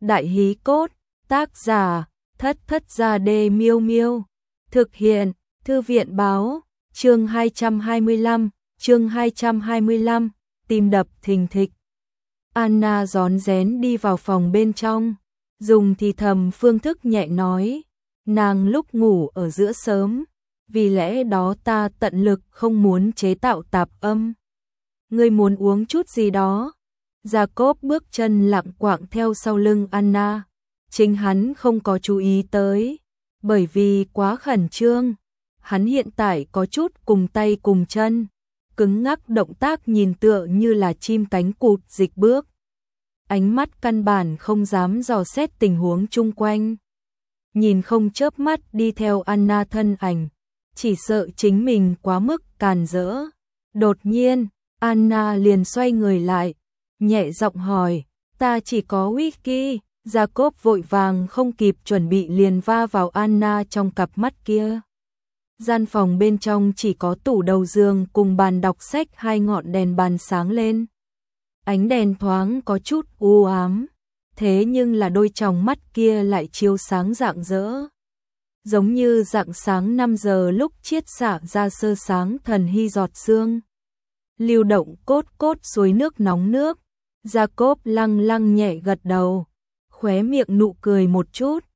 Đại hí cốt, tác giả, Thất Thất Gia Đê Miêu Miêu. Thực hiện, Thư viện báo, chương 225, tim đập thình thịch. Anna rón rén đi vào phòng bên trong, dùng thì thầm phương thức nhẹ nói, nàng lúc ngủ ở giữa sớm, vì lẽ đó ta tận lực không muốn chế tạo tạp âm. Ngươi muốn uống chút gì đó? Jacob bước chân lặng quạng theo sau lưng Anna, chính hắn không có chú ý tới, bởi vì quá khẩn trương, hắn hiện tại có chút cùng tay cùng chân, cứng ngắc động tác nhìn tựa như là chim cánh cụt dịch bước. Ánh mắt căn bản không dám dò xét tình huống chung quanh. Nhìn không chớp mắt đi theo Anna thân ảnh, chỉ sợ chính mình quá mức càn rỡ. Đột nhiên, Anna liền xoay người lại, nhẹ giọng hỏi, ta chỉ có whisky. Jacob vội vàng không kịp chuẩn bị liền va vào Anna trong cặp mắt kia. Gian phòng bên trong chỉ có tủ đầu giường cùng bàn đọc sách, hai ngọn đèn bàn sáng lên. Ánh đèn thoáng có chút u ám, thế nhưng là đôi tròng mắt kia lại chiếu sáng rạng rỡ. Giống như rạng sáng 5 giờ lúc chiết xạ ra sơ sáng thần hy giọt sương. Lưu động cốt cốt suối nước nóng nước. Jacob lăng lăng nhẹ gật đầu, khóe miệng nụ cười một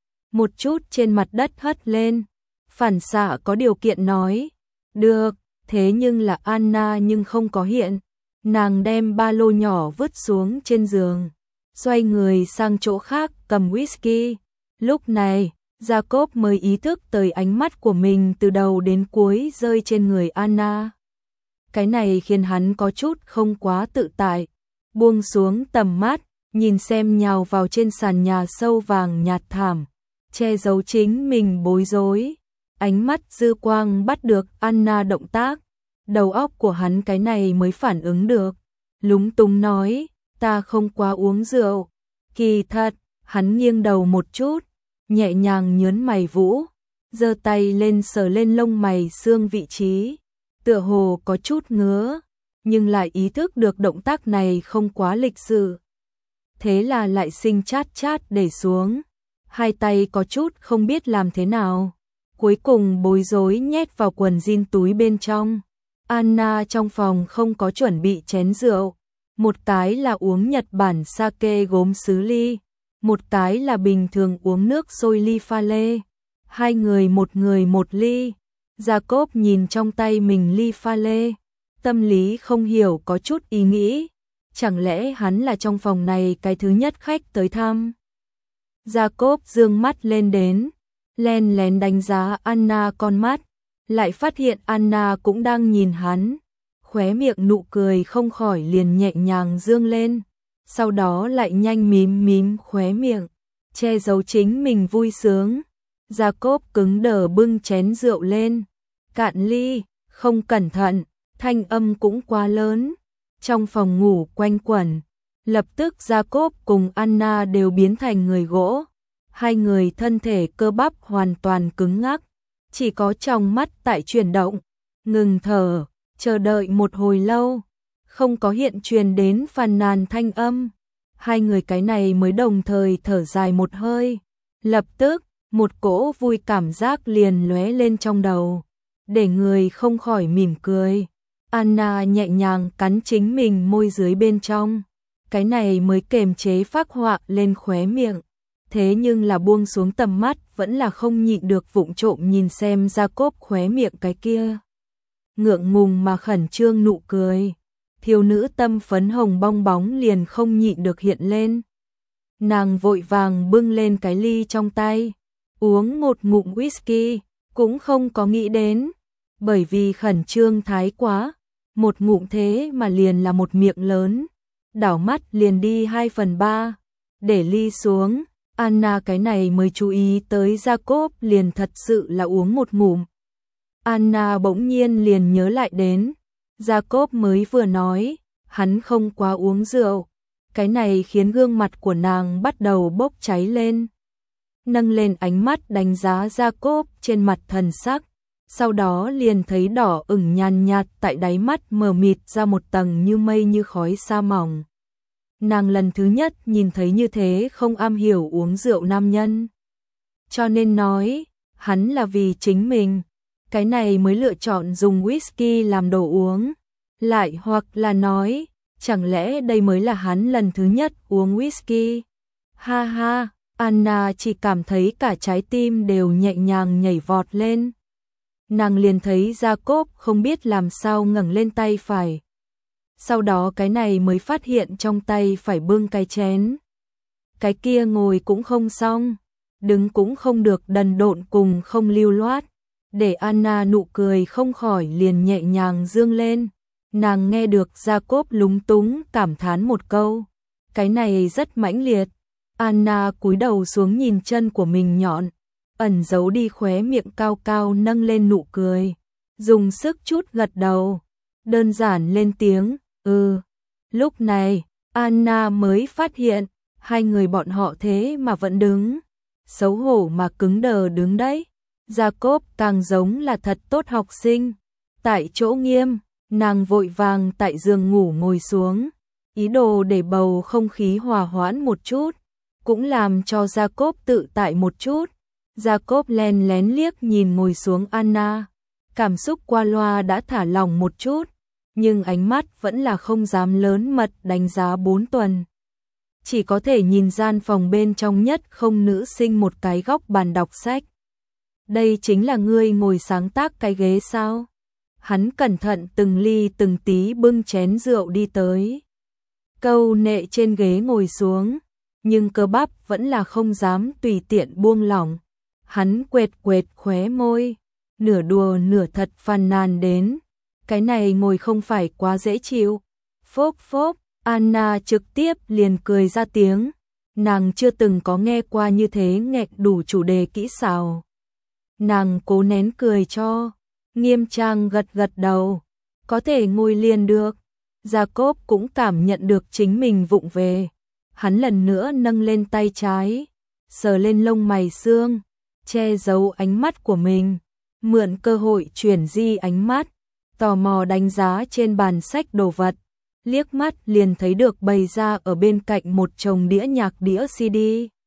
chút trên mặt đất hất lên. Phản xạ có điều kiện nói, được, thế nhưng là Anna nhưng không có hiện. Nàng đem ba lô nhỏ vứt xuống trên giường, xoay người sang chỗ khác cầm whisky. Lúc này, Jacob mới ý thức tới ánh mắt của mình từ đầu đến cuối rơi trên người Anna. Cái này khiến hắn có chút không quá tự tại, buông xuống tầm mắt, nhìn xem nhào vào trên sàn nhà sâu vàng nhạt thảm, che giấu chính mình bối rối. Ánh mắt dư quang bắt được Anna động tác, đầu óc của hắn cái này mới phản ứng được, lúng túng nói, ta không quá uống rượu. Kỳ thật, hắn nghiêng đầu một chút, nhẹ nhàng nhớn mày vũ, giơ tay lên sờ lên lông mày xương vị trí, tựa hồ có chút ngứa, nhưng lại ý thức được động tác này không quá lịch sự. Thế là lại sinh chát chát để xuống, hai tay có chút không biết làm thế nào, cuối cùng bối rối nhét vào quần jean túi bên trong. Anna trong phòng không có chuẩn bị chén rượu, một cái là uống Nhật Bản sake gốm sứ ly, một cái là bình thường uống nước sôi ly pha lê, hai người một ly. Jacob nhìn trong tay mình ly pha lê, tâm lý không hiểu có chút ý nghĩ, chẳng lẽ hắn là trong phòng này cái thứ nhất khách tới thăm. Jacob dương mắt lên đến, len lén đánh giá Anna con mắt, lại phát hiện Anna cũng đang nhìn hắn, khóe miệng nụ cười không khỏi liền nhẹ nhàng dương lên, sau đó lại nhanh mím khóe miệng, che giấu chính mình vui sướng. Jacob cứng đờ bưng chén rượu lên, cạn ly, không cẩn thận, thanh âm cũng quá lớn, trong phòng ngủ quanh quẩn, lập tức Jacob cùng Anna đều biến thành người gỗ, hai người thân thể cơ bắp hoàn toàn cứng ngắc, chỉ có trong mắt tại chuyển động, ngừng thở, chờ đợi một hồi lâu, không có hiện truyền đến phàn nàn thanh âm, hai người cái này mới đồng thời thở dài một hơi, lập tức, một cỗ vui cảm giác liền lóe lên trong đầu, để người không khỏi mỉm cười. Anna nhẹ nhàng cắn chính mình môi dưới bên trong, cái này mới kềm chế phác họa lên khóe miệng, thế nhưng là buông xuống tầm mắt vẫn là không nhịn được vụng trộm nhìn xem Jacob khóe miệng cái kia. Ngượng ngùng mà khẩn trương nụ cười, thiếu nữ tâm phấn hồng bong bóng liền không nhịn được hiện lên. Nàng vội vàng bưng lên cái ly trong tay, uống một ngụm whisky, cũng không có nghĩ đến, bởi vì khẩn trương thái quá, một ngụm thế mà liền là một miệng lớn, đảo mắt liền đi 2/3, để ly xuống, Anna cái này mới chú ý tới Jacob liền thật sự là uống một ngụm. Anna bỗng nhiên liền nhớ lại đến, Jacob mới vừa nói, hắn không quá uống rượu, cái này khiến gương mặt của nàng bắt đầu bốc cháy lên. Nâng lên ánh mắt đánh giá Jacob trên mặt thần sắc, sau đó liền thấy đỏ ửng nhàn nhạt tại đáy mắt mờ mịt ra một tầng như mây như khói sa mỏng. nàng lần thứ nhất nhìn thấy như thế không am hiểu uống rượu nam nhân. Cho nên nói, hắn là vì chính mình, cái này mới lựa chọn dùng whisky làm đồ uống. Lại hoặc là nói, chẳng lẽ đây mới là hắn lần thứ nhất uống whisky? Ha ha, Anna chỉ cảm thấy cả trái tim đều nhẹ nhàng nhảy vọt lên. Nàng liền thấy Jacob không biết làm sao ngẩng lên tay phải. Sau đó cái này mới phát hiện trong tay phải bưng cái chén. Cái kia ngồi cũng không xong, đứng cũng không được, đần độn cùng không lưu loát. Để Anna nụ cười không khỏi liền nhẹ nhàng dương lên. Nàng nghe được Jacob lúng túng cảm thán một câu. Cái này rất mãnh liệt. Anna cúi đầu xuống nhìn chân của mình nhọn, ẩn giấu đi khóe miệng cao cao nâng lên nụ cười. Dùng sức chút gật đầu, đơn giản lên tiếng, Lúc này, Anna mới phát hiện, hai người bọn họ thế mà vẫn đứng. Xấu hổ mà cứng đờ đứng đấy. Jacob càng giống là thật tốt học sinh. Tại chỗ nghiêm, nàng vội vàng tại giường ngủ ngồi xuống, ý đồ để bầu không khí hòa hoãn một chút, cũng làm cho Jacob tự tại một chút. Jacob len lén liếc nhìn ngồi xuống Anna, cảm xúc qua loa đã thả lỏng một chút, nhưng ánh mắt vẫn là không dám lớn mật đánh giá 4 tuần. Chỉ có thể nhìn gian phòng bên trong nhất không nữ sinh một cái góc bàn đọc sách. Đây chính là ngươi ngồi sáng tác cái ghế sao? Hắn cẩn thận từng ly từng tí bưng chén rượu đi tới. Câu nệ trên ghế ngồi xuống, nhưng cơ bắp vẫn là không dám tùy tiện buông lỏng. Hắn quệt quệt khóe môi, nửa đùa nửa thật phàn nàn đến. Cái này ngồi không phải quá dễ chịu. Phốp phốp, Anna trực tiếp liền cười ra tiếng. Nàng chưa từng có nghe qua như thế nghẹt đủ chủ đề kỹ xảo. Nàng cố nén cười cho. Nghiêm trang gật gật đầu. Có thể ngồi liền được. Jacob cũng cảm nhận được chính mình vụng về. Hắn lần nữa nâng lên tay trái, sờ lên lông mày xương, che giấu ánh mắt của mình, mượn cơ hội chuyển di ánh mắt, tò mò đánh giá trên bàn sách đồ vật, liếc mắt liền thấy được bày ra ở bên cạnh một chồng đĩa nhạc đĩa CD.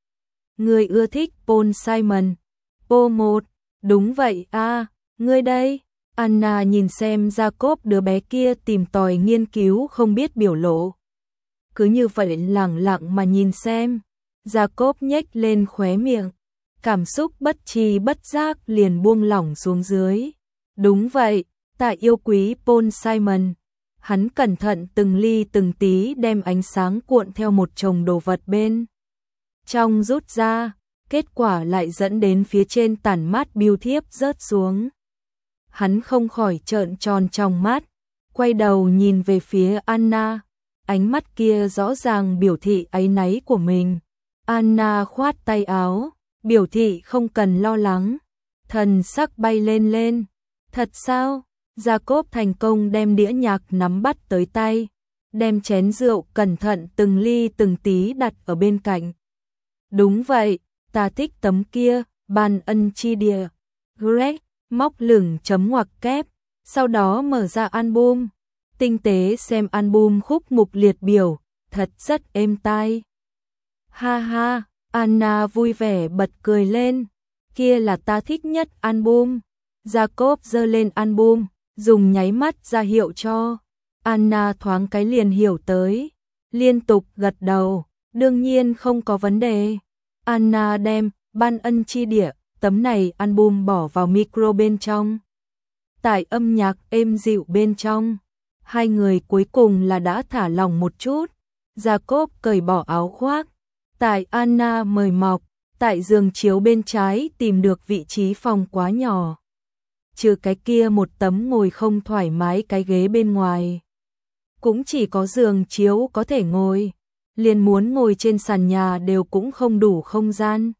Người ưa thích Paul Simon. Paul 1, đúng vậy a, ngươi đây. Anna nhìn xem Jacob đứa bé kia tìm tòi nghiên cứu không biết biểu lộ. Cứ như vậy lẳng lặng mà nhìn xem. Jacob nhếch lên khóe miệng, cảm xúc bất tri bất giác liền buông lỏng xuống dưới. Đúng vậy, ta yêu quý Paul Simon. Hắn cẩn thận từng ly từng tí đem ánh sáng cuộn theo một chồng đồ vật bên trong rút ra, kết quả lại dẫn đến phía trên tản mát bưu thiếp rớt xuống. Hắn không khỏi trợn tròn trong mắt, quay đầu nhìn về phía Anna, ánh mắt kia rõ ràng biểu thị áy náy của mình. Anna khoát tay áo, biểu thị không cần lo lắng, thần sắc bay lên lên. Thật sao? Jacob thành công đem đĩa nhạc nắm bắt tới tay, đem chén rượu cẩn thận từng ly từng tí đặt ở bên cạnh. Đúng vậy, ta thích tấm kia, ban ân chi địa. Greg móc lửng chấm ngoặc kép, sau đó mở ra album, tinh tế xem album khúc mục liệt biểu, thật rất êm tai. Ha ha, Anna vui vẻ bật cười lên, kia là ta thích nhất album. Jacob giơ lên album, dùng nháy mắt ra hiệu cho. Anna thoáng cái liền hiểu tới, liên tục gật đầu, đương nhiên không có vấn đề. Anna đem ban ân chi địa, tấm này album bỏ vào micro bên trong. Tại âm nhạc êm dịu bên trong, hai người cuối cùng là đã thả lỏng một chút. Jacob cởi bỏ áo khoác, tại Anna mời mọc, tại giường chiếu bên trái tìm được vị trí phòng quá nhỏ. Trừ cái kia một tấm ngồi không thoải mái cái ghế bên ngoài, cũng chỉ có giường chiếu có thể ngồi, liền muốn ngồi trên sàn nhà đều cũng không đủ không gian.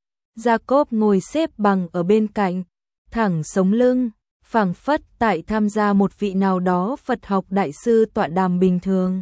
Jacob ngồi xếp bằng ở bên cạnh, thẳng sống lưng, phảng phất tại tham gia một vị nào đó Phật học đại sư tọa đàm bình thường.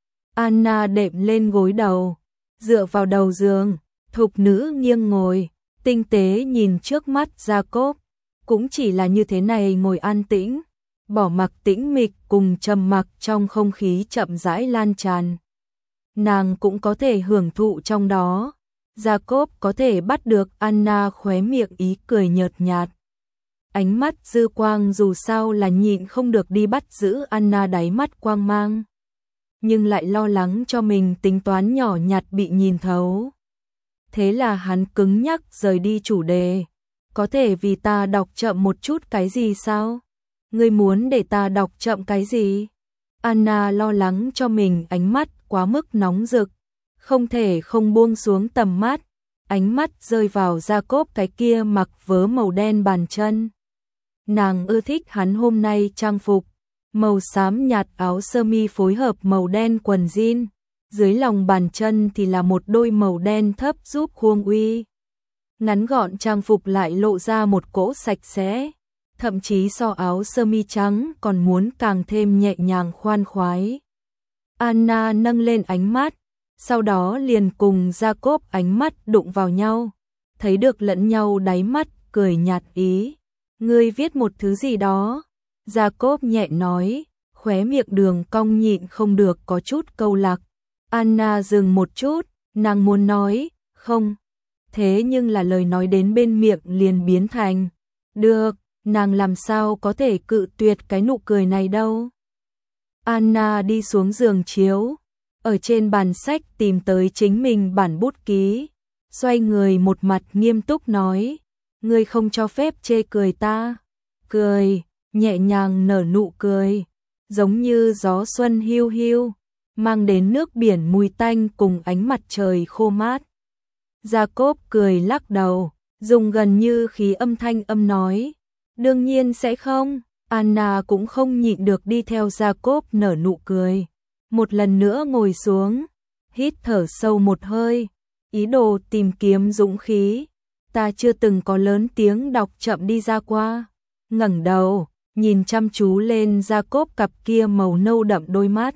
Anna đệm lên gối đầu, dựa vào đầu giường, thục nữ nghiêng ngồi, tinh tế nhìn trước mắt Jacob, cũng chỉ là như thế này ngồi an tĩnh, bỏ mặc tĩnh mịch cùng trầm mặc trong không khí chậm rãi lan tràn. nàng cũng có thể hưởng thụ trong đó. Jacob có thể bắt được Anna khóe miệng ý cười nhợt nhạt. Ánh mắt dư quang dù sao là nhịn không được đi bắt giữ Anna đáy mắt quang mang. Nhưng lại lo lắng cho mình tính toán nhỏ nhặt bị nhìn thấu. Thế là hắn cứng nhắc rời đi chủ đề. Có thể vì ta đọc chậm một chút cái gì sao? Ngươi muốn để ta đọc chậm cái gì? Anna lo lắng cho mình, ánh mắt quá mức nóng rực, không thể không buông xuống tầm mắt. Ánh mắt rơi vào Jacob cái kia mặc vớ màu đen bàn chân. Nàng ưa thích hắn hôm nay trang phục, màu xám nhạt áo sơ mi phối hợp màu đen quần jean, dưới lòng bàn chân thì là một đôi màu đen thấp giúp khuôn uy. Ngắn gọn trang phục lại lộ ra một cỗ sạch sẽ, thậm chí so áo sơ mi trắng còn muốn càng thêm nhẹ nhàng khoan khoái. Anna nâng lên ánh mắt, sau đó liền cùng Jacob ánh mắt đụng vào nhau, thấy được lẫn nhau đáy mắt, cười nhạt ý. Ngươi viết một thứ gì đó? Jacob nhẹ nói, khóe miệng đường cong nhịn không được có chút câu lạc. Anna dừng một chút, nàng muốn nói, không. Thế nhưng là lời nói đến bên miệng liền biến thành, được, nàng làm sao có thể cự tuyệt cái nụ cười này đâu. Anna đi xuống giường chiếu, ở trên bàn sách tìm tới chính mình bản bút ký, xoay người một mặt nghiêm túc nói, ngươi không cho phép chê cười ta. Cười, nhẹ nhàng nở nụ cười, giống như gió xuân hiu hiu, mang đến nước biển mùi tanh cùng ánh mặt trời khô mát. Jacob cười lắc đầu, dùng gần như khí âm thanh âm nói, đương nhiên sẽ không. Anna cũng không nhịn được đi theo Jacob nở nụ cười. Một lần nữa ngồi xuống, hít thở sâu một hơi, ý đồ tìm kiếm dũng khí. Ta chưa từng có lớn tiếng đọc chậm đi ra qua. Ngẩng đầu, nhìn chăm chú lên Jacob cặp kia màu nâu đậm đôi mắt.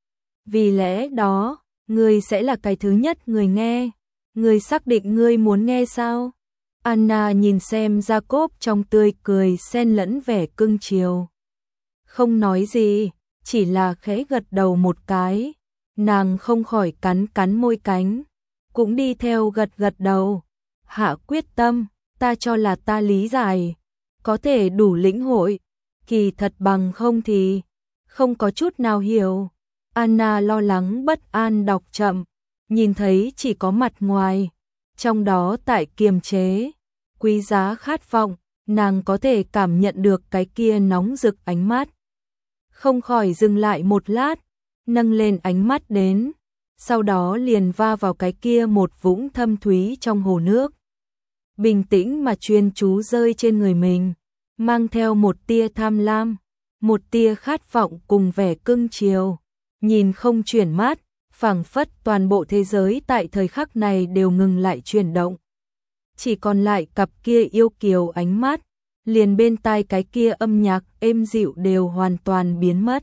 Vì lẽ đó, ngươi sẽ là cái thứ nhất người nghe. Ngươi xác định ngươi muốn nghe sao? Anna nhìn xem Jacob trong tươi cười xen lẫn vẻ cưng chiều. Không nói gì, chỉ là khẽ gật đầu một cái. Nàng không khỏi cắn cắn môi cánh, cũng đi theo gật gật đầu. Hạ quyết tâm, ta cho là ta lý giải, có thể đủ lĩnh hội, kỳ thật bằng không thì không có chút nào hiểu. Anna lo lắng bất an đọc chậm, nhìn thấy chỉ có mặt ngoài, trong đó tại kiềm chế, quý giá khát vọng, nàng có thể cảm nhận được cái kia nóng rực ánh mắt. Không khỏi dừng lại một lát, nâng lên ánh mắt đến, sau đó liền va vào cái kia một vũng thâm thúy trong hồ nước. Bình tĩnh mà chuyên chú rơi trên người mình, mang theo một tia tham lam, một tia khát vọng cùng vẻ cưng chiều, nhìn không chuyển mắt, phảng phất toàn bộ thế giới tại thời khắc này đều ngừng lại chuyển động. Chỉ còn lại cặp kia yêu kiều ánh mắt, liền bên tai cái kia âm nhạc êm dịu đều hoàn toàn biến mất.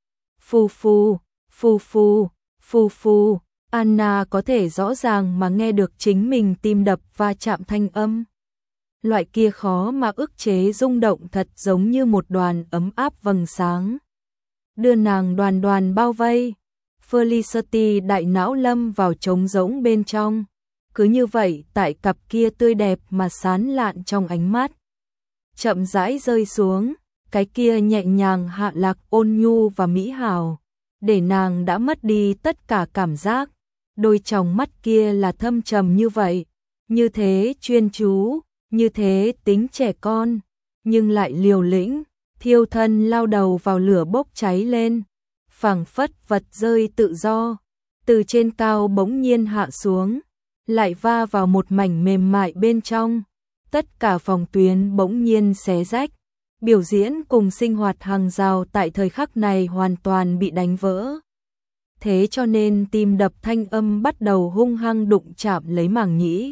Phù phù, phù phù, phù phù, Anna có thể rõ ràng mà nghe được chính mình tim đập va chạm thanh âm. Loại kia khó mà ức chế rung động thật giống như một đoàn ấm áp vầng sáng, đưa nàng đoàn đoàn bao vây. Felicity đại não lâm vào trống rỗng bên trong, cứ như vậy tại cặp kia tươi đẹp mà sán lạn trong ánh mắt, chậm rãi rơi xuống, cái kia nhẹ nhàng hạ lạc ôn nhu và mỹ hảo, để nàng đã mất đi tất cả cảm giác. Đôi tròng mắt kia là thâm trầm như vậy, như thế chuyên chú, như thế tính trẻ con, nhưng lại liều lĩnh, thiêu thân lao đầu vào lửa bốc cháy lên, phảng phất vật rơi tự do, từ trên cao bỗng nhiên hạ xuống, lại va vào một mảnh mềm mại bên trong, tất cả phòng tuyến bỗng nhiên xé rách, biểu diễn cùng sinh hoạt hàng rào tại thời khắc này hoàn toàn bị đánh vỡ. Thế cho nên tim đập thanh âm bắt đầu hung hăng đụng chạm lấy màng nhĩ.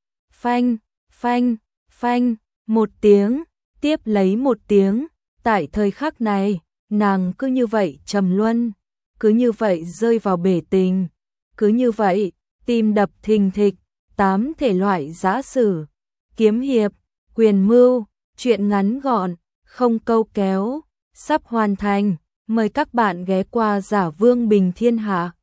Phanh, phanh, phanh, một tiếng, tiếp lấy một tiếng, tại thời khắc này, nàng cứ như vậy trầm luân, cứ như vậy rơi vào bể tình, cứ như vậy, tim đập thình thịch, 8 thể loại giã sử, kiếm hiệp, quyền mưu, truyện ngắn gọn, không câu kéo, sắp hoàn thành. Mời các bạn ghé qua Giả Vương Bình Thiên Hạ.